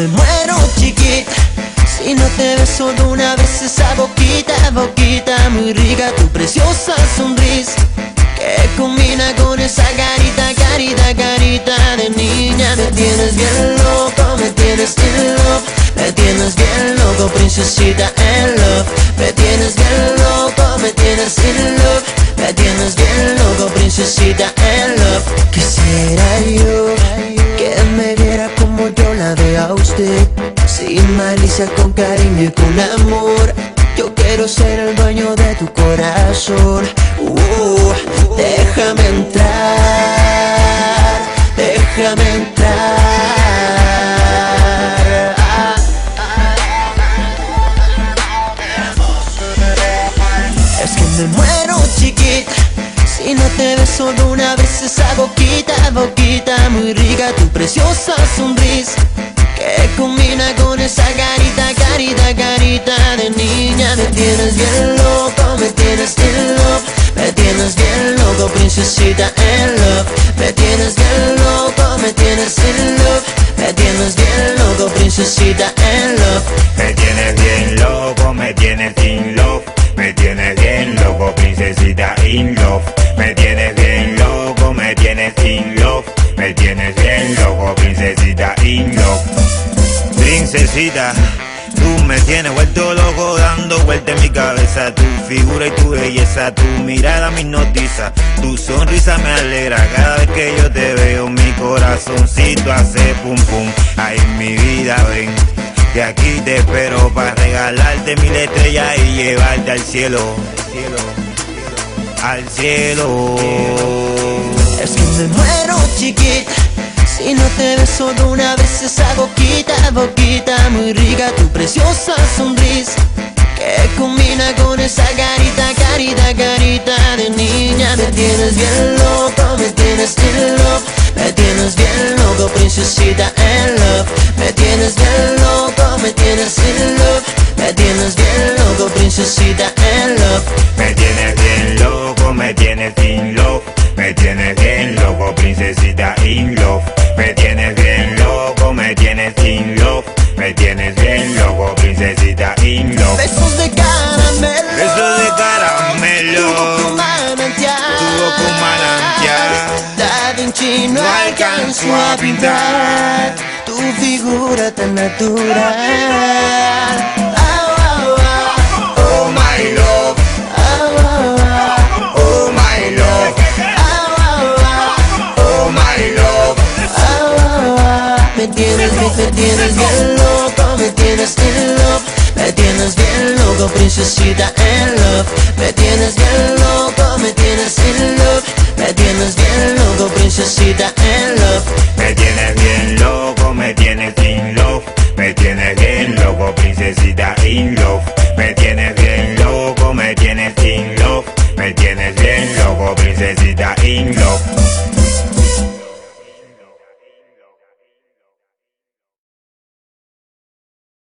me muero, chiquita, si no te beso de una vez. Esa boquita, boquita muy rica, tu preciosa sonrisa que combina con esa carita, carita, carita de niña. Me tienes bien loco, me tienes in love, me tienes bien loco, princesita en love. Me tienes bien loco, me tienes in love, me tienes bien loco, princesita en love. Quisiera yo que me viera como yo la veo a usted, sin malicia, con cariño y con amor. Yo quiero ser el dueño de tu corazón. Déjame entrar, déjame entrar. Es que me muero, chiquita, si no te beso de una vez. Esa boquita, boquita muy rica, tu preciosa sonrisa que combina con esa carita, carita, carita de niña. Me tienes bien loco, me tienes in love, me tienes bien loco, princesita en love. Me tienes bien loco, me tienes in love, me tienes bien loco, princesita en love. Me tienes bien loco, me tienes in love, me tienes bien loco, princesita in love. Me tienes bien loco, me tienes in love, me tienes bien loco, princesita in love. Princesita, tú me tienes vuelto loco, dando vueltas en mi cabeza. Tu figura y tu belleza, tu mirada me hipnotiza, tu sonrisa me alegra. Cada vez que yo te veo, mi corazoncito hace pum pum. Ay, mi vida, ven, que aquí te espero para regalarte 1000 estrellas y llevarte al cielo, al cielo. Es que me muero, chiquita, si no te beso de una vez. Esa boquita, boquita muy rica, tu preciosa sonrisa que combina con esa carita, carita, carita de niña. Me tienes bien loco, me tienes in love, me tienes bien loco, princesita en love. Me tienes bien loco, me tienes in love, me tienes bien loco, princesita en love. Me tienes bien loco, me tienes in love, me tienes bien loco, princesita in love. Me tienes bien loco, me tienes in love, me tienes bien loco, princesita in love. Besos de caramelo, Besos de caramelo, tu boca manantial, tu boca manantial. Da Vinci no alcanzó a pintar tu figura tan natural. Oh my love, oh my love, oh my love. Me tienes bien loco, me tienes in love, me tienes bien loco, princesita en love. Me tienes bien loco, me tienes in love, me tienes bien loco, princesita en love. Me tienes bien loco, me tienes in love, me tienes bien loco, princesita in love. Me tienes bien loco, me tienes in love, me tienes bien loco, princesita in love.